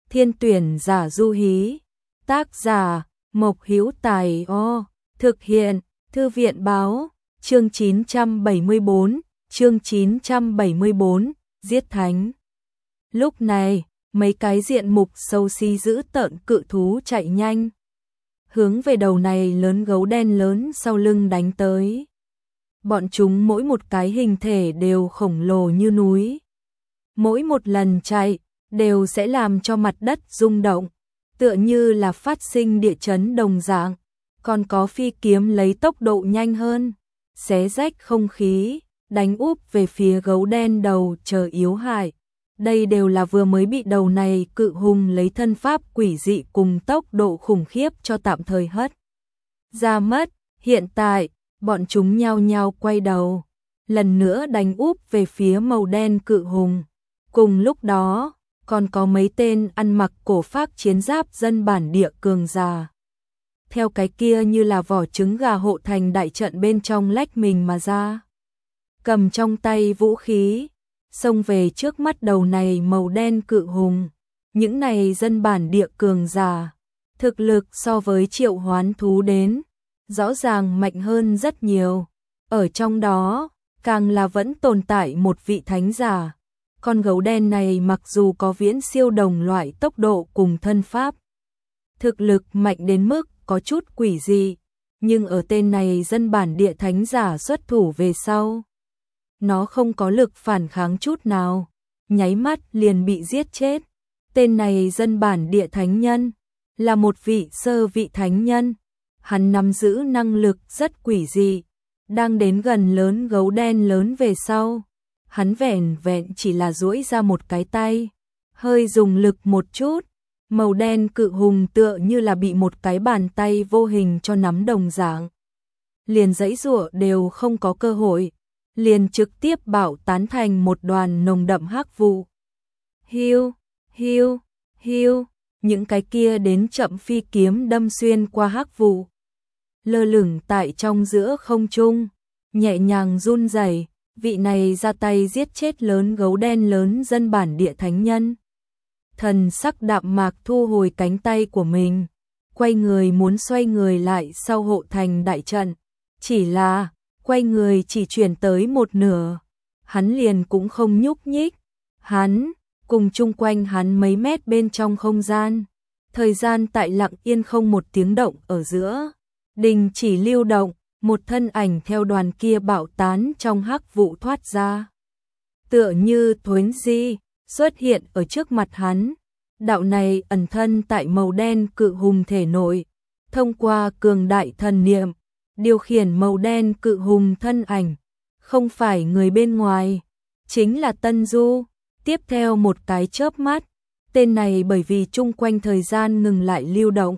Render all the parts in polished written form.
Thiên tuyển giả du hí. Tác giả Mộc Hữu Tài. Thực hiện Thư viện báo. Chương 974, chương 974, giết thánh. Lúc này, mấy cái diện mục xấu xí dữ tợn cự thú chạy nhanh, hướng về đầu này lớn gấu đen lớn sau lưng đánh tới. Bọn chúng mỗi một cái hình thể đều khổng lồ như núi. Mỗi một lần chạy, đều sẽ làm cho mặt đất rung động, tựa như là phát sinh địa chấn đồng dạng. Còn có phi kiếm lấy tốc độ nhanh hơn, xé rách không khí, đánh úp về phía gấu đen đầu chờ yếu hại. Đây đều là vừa mới bị đầu này cự hùng lấy thân pháp quỷ dị cùng tốc độ khủng khiếp cho tạm thời hất ra mất. Hiện tại, bọn chúng nhao nhao quay đầu, lần nữa đánh úp về phía màu đen cự hùng. Cùng lúc đó, còn có mấy tên ăn mặc cổ phác chiến giáp dân bản địa cường già, theo cái kia như là vỏ trứng gà hộ thành đại trận bên trong lách mình mà ra, cầm trong tay vũ khí, xông về trước mắt đầu này màu đen cự hùng. Những này dân bản địa cường già, thực lực so với triệu hoán thú đến, rõ ràng mạnh hơn rất nhiều. Ở trong đó, càng là vẫn tồn tại một vị thánh giả. Con gấu đen này mặc dù có viễn siêu đồng loại tốc độ cùng thân pháp, thực lực mạnh đến mức có chút quỷ dị, nhưng ở tên này dân bản địa thánh giả xuất thủ về sau, nó không có lực phản kháng chút nào, nháy mắt liền bị giết chết. Tên này dân bản địa thánh nhân, là một vị sơ vị thánh nhân, hắn nắm giữ năng lực rất quỷ dị, đang đến gần lớn gấu đen lớn về sau. Hắn vẻn vẹn chỉ là duỗi ra một cái tay, hơi dùng lực một chút, màu đen cự hùng tựa như là bị một cái bàn tay vô hình cho nắm đồng dạng. Liền giãy giụa đều không có cơ hội, liền trực tiếp bạo tán thành một đoàn nồng đậm hắc vụ. Hiu, hiu, hiu, những cái kia đến chậm phi kiếm đâm xuyên qua hắc vụ, lơ lửng tại trong giữa không trung, nhẹ nhàng run rẩy. Vị này ra tay giết chết lớn gấu đen lớn dân bản địa thánh nhân. Thần sắc đạm mạc thu hồi cánh tay của mình, quay người muốn xoay người lại sau hộ thành đại trận. Chỉ là, quay người chỉ chuyển tới một nửa, hắn liền cũng không nhúc nhích. Hắn, cùng chung quanh hắn mấy mét bên trong không gian, thời gian tại lặng yên không một tiếng động ở giữa, đình chỉ lưu động. Một thân ảnh theo đoàn kia bạo tán trong hắc vụ thoát ra, tựa như thuấn di xuất hiện ở trước mặt hắn. Đạo này ẩn thân tại màu đen cự hùng thể nội, thông qua cường đại thần niệm điều khiển màu đen cự hùng thân ảnh, không phải người bên ngoài, chính là Tân Du. Tiếp theo một cái chớp mắt, tên này bởi vì chung quanh thời gian ngừng lại lưu động,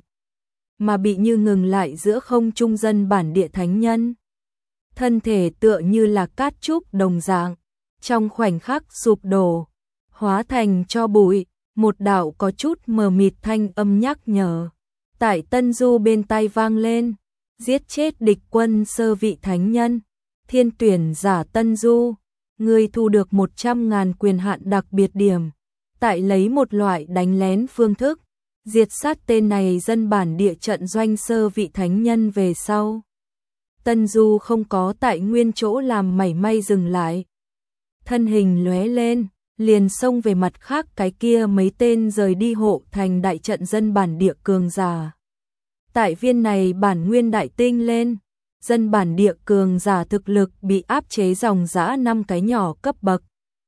mà bị như ngừng lại giữa không trung dân bản địa thánh nhân. Thân thể tựa như là cát trúc đồng dạng, trong khoảnh khắc sụp đổ, hóa thành tro bụi. Một đạo có chút mờ mịt thanh âm nhắc nhở tại Tân Du bên tai vang lên: giết chết địch quân sơ vị thánh nhân, thiên tuyển giả Tân Du, ngươi thu được 100.000 quyền hạn đặc biệt điểm. Tại lấy một loại đánh lén phương thức diệt sát tên này dân bản địa trận doanh sơ vị thánh nhân về sau, Tân Du không có tại nguyên chỗ làm mảy may dừng lại, thân hình lóe lên, liền xông về mặt khác cái kia mấy tên rời đi hộ thành đại trận dân bản địa cường giả. Tại viên này bản nguyên đại tinh lên, dân bản địa cường giả thực lực bị áp chế dòng dã 5 cái nhỏ cấp bậc,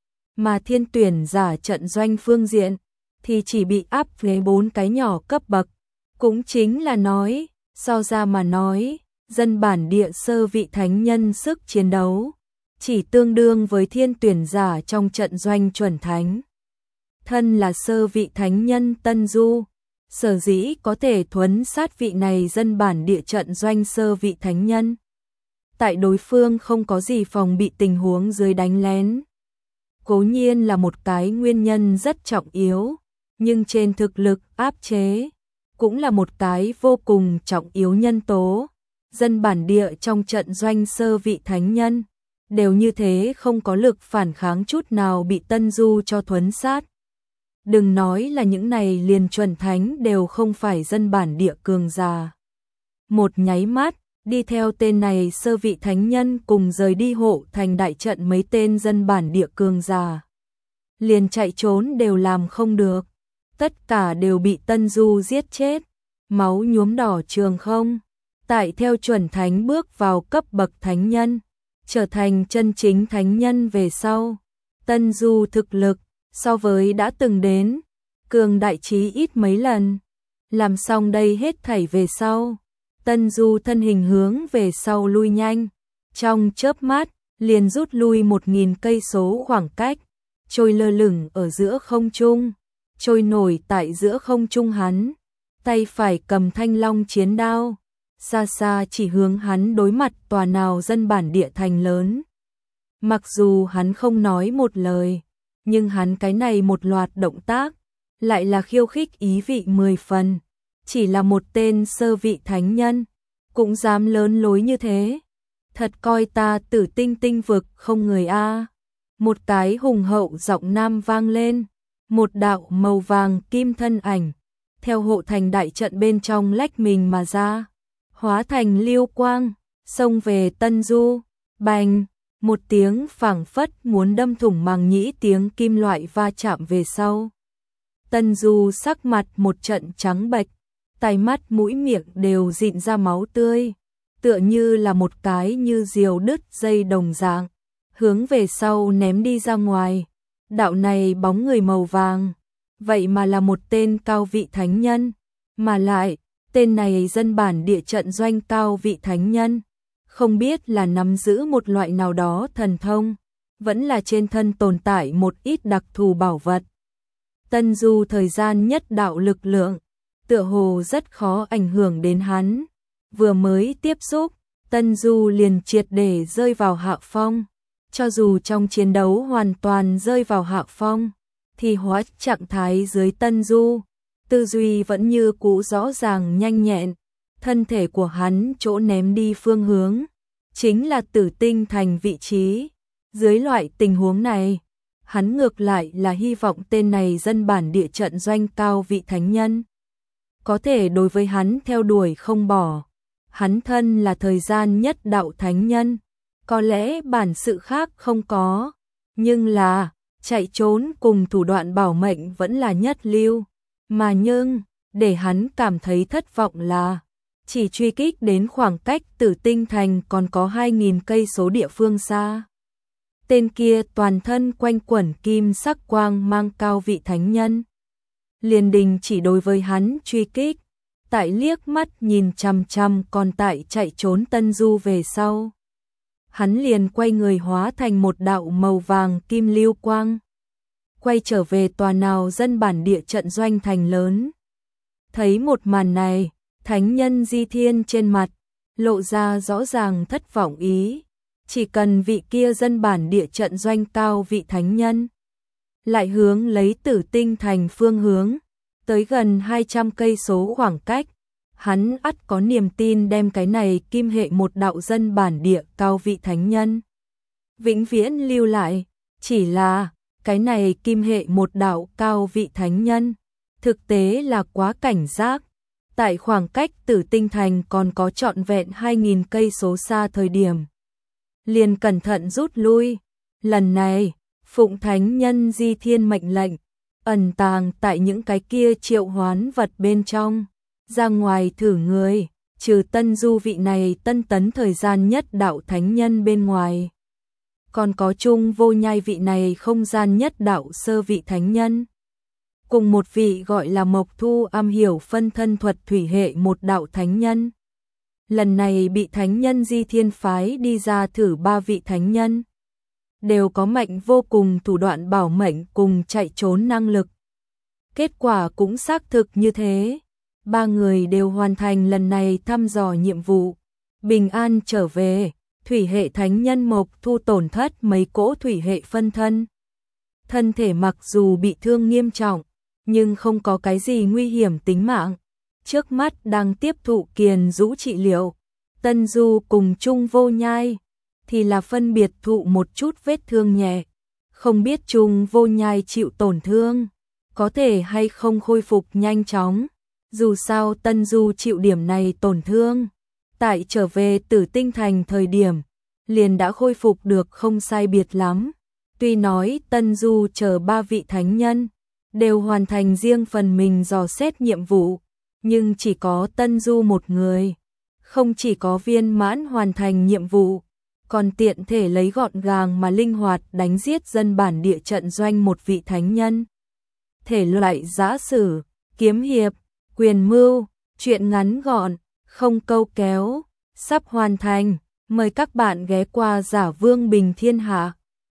mà thiên tuyển giả trận doanh phương diện thì chỉ bị áp với 4 cái nhỏ cấp bậc. Cũng chính là nói, so ra mà nói, dân bản địa sơ vị thánh nhân sức chiến đấu chỉ tương đương với thiên tuyển giả trong trận doanh chuẩn thánh. Thân là sơ vị thánh nhân Tân Du, sở dĩ có thể thuấn sát vị này dân bản địa trận doanh sơ vị thánh nhân. Tại đối phương không có gì phòng bị tình huống dưới đánh lén, cố nhiên là một cái nguyên nhân rất trọng yếu, nhưng trên thực lực áp chế, cũng là một cái vô cùng trọng yếu nhân tố. Dân bản địa trong trận doanh sơ vị thánh nhân, đều như thế không có lực phản kháng chút nào bị Tân Du cho thuấn sát. Đừng nói là những này liền chuẩn thánh đều không phải dân bản địa cường giả. Một nháy mắt, đi theo tên này sơ vị thánh nhân cùng rời đi hộ thành đại trận mấy tên dân bản địa cường giả. Liền chạy trốn đều làm không được. Tất cả đều bị Tân Du giết chết. Máu nhuốm đỏ trường không. Tại theo chuẩn thánh bước vào cấp bậc thánh nhân. Trở thành chân chính thánh nhân về sau. Tân Du thực lực so với đã từng đến cường đại chí ít mấy lần. Làm xong đây hết thảy về sau, Tân Du thân hình hướng về sau lui nhanh, trong chớp mắt liền rút lui 1000 cây số khoảng cách, trôi lơ lửng ở giữa không trung, trôi nổi tại giữa không trung hắn, tay phải cầm thanh long chiến đao, xa xa chỉ hướng hắn đối mặt tòa nào dân bản địa thành lớn. Mặc dù hắn không nói một lời, nhưng hắn cái này một loạt động tác, lại là khiêu khích ý vị 10 phần. Chỉ là một tên sơ vị thánh nhân, cũng dám lớn lối như thế. Thật coi ta Tử Tinh tinh vực không người a. Một cái hùng hậu giọng nam vang lên, một đạo màu vàng kim thân ảnh, theo hộ thành đại trận bên trong lách mình mà ra, hóa thành lưu quang, xông về Tân Du, bành. Một tiếng phảng phất muốn đâm thủng màng nhĩ tiếng kim loại va chạm về sau. Tân Du sắc mặt một trận trắng bệch, tai mắt mũi miệng đều rịn ra máu tươi, tựa như là một cái như diều đứt dây đồng dạng, hướng về sau ném đi ra ngoài. Đạo này bóng người màu vàng, vậy mà là một tên cao vị thánh nhân, mà lại, tên này dân bản địa trận doanh cao vị thánh nhân. Không biết là nắm giữ một loại nào đó thần thông, vẫn là trên thân tồn tại một ít đặc thù bảo vật. Tân Du thời gian nhất đạo lực lượng, tựa hồ rất khó ảnh hưởng đến hắn. Vừa mới tiếp xúc, Tân Du liền triệt để rơi vào hạ phong. Cho dù trong chiến đấu hoàn toàn rơi vào hạ phong, thì hóa trạng thái dưới Tân Du, tư duy vẫn như cũ rõ ràng nhanh nhẹn. Thân thể của hắn chỗ ném đi phương hướng, chính là Tử Tinh thành vị trí. Dưới loại tình huống này, hắn ngược lại là hy vọng tên này dân bản địa trận doanh cao vị thánh nhân có thể đối với hắn theo đuổi không bỏ. Hắn thân là thời gian nhất đạo thánh nhân, có lẽ bản sự khác không có, nhưng là chạy trốn cùng thủ đoạn bảo mệnh vẫn là nhất lưu. Mà nhưng, để hắn cảm thấy thất vọng là chỉ truy kích đến khoảng cách Tử Tinh thành còn có 2000 cây số địa phương xa. Tên kia toàn thân quanh quẩn kim sắc quang mang cao vị thánh nhân. Liền đình chỉ đối với hắn truy kích, tại liếc mắt nhìn chằm chằm còn tại chạy trốn Tân Du về sau. Hắn liền quay người hóa thành một đạo màu vàng kim lưu quang. Quay trở về tòa nào dân bản địa trận doanh thành lớn. Thấy một màn này, thánh nhân Di Thiên trên mặt, lộ ra rõ ràng thất vọng ý. Chỉ cần vị kia dân bản địa trận doanh cao vị thánh nhân, lại hướng lấy Tử Tinh thành phương hướng, tới gần 200 cây số khoảng cách, hắn ắt có niềm tin đem cái này kim hệ một đạo dân bản địa cao vị thánh nhân vĩnh viễn lưu lại. Chỉ là, cái này kim hệ một đạo cao vị thánh nhân, thực tế là quá cảnh giác. Tại khoảng cách Tử Tinh thành còn có trọn vẹn 2000 cây số xa thời điểm, liền cẩn thận rút lui. Lần này, phụng thánh nhân Di Thiên mệnh lệnh, ẩn tàng tại những cái kia triệu hoán vật bên trong, ra ngoài thử người, trừ Tân Du vị này tân tấn thời gian nhất đạo thánh nhân bên ngoài. Còn có Trung Vô Nhai vị này không gian nhất đạo sơ vị thánh nhân. Cùng một vị gọi là Mộc Thu am hiểu phân thân thuật thủy hệ một đạo thánh nhân. Lần này bị thánh nhân Di Thiên phái đi ra thử 3 vị thánh nhân. Đều có mạnh vô cùng thủ đoạn bảo mệnh cùng chạy trốn năng lực. Kết quả cũng xác thực như thế. 3 người đều hoàn thành lần này thăm dò nhiệm vụ. Bình an trở về, thủy hệ thánh nhân Mộc Thu tổn thất mấy cỗ thủy hệ phân thân. Thân thể mặc dù bị thương nghiêm trọng, nhưng không có cái gì nguy hiểm tính mạng. Trước mắt đang tiếp thụ kiền rũ trị liệu. Tân Du cùng Trung Vô Nhai thì là phân biệt thụ một chút vết thương nhẹ. Không biết Trung Vô Nhai chịu tổn thương có thể hay không khôi phục nhanh chóng. Dù sao Tân Du chịu điểm này tổn thương, tại trở về Tử Tinh Thành thời điểm, liền đã khôi phục được không sai biệt lắm. Tuy nói Tân Du chờ 3 vị thánh nhân, đều hoàn thành riêng phần mình dò xét nhiệm vụ, nhưng chỉ có Tân Du một người, không chỉ có viên mãn hoàn thành nhiệm vụ, còn tiện thể lấy gọn gàng mà linh hoạt đánh giết dân bản địa trận doanh một vị thánh nhân. Thể loại giã sử, kiếm hiệp, quyền mưu, truyện ngắn gọn, không câu kéo, sắp hoàn thành, mời các bạn ghé qua Giả Vương Bình Thiên Hạ.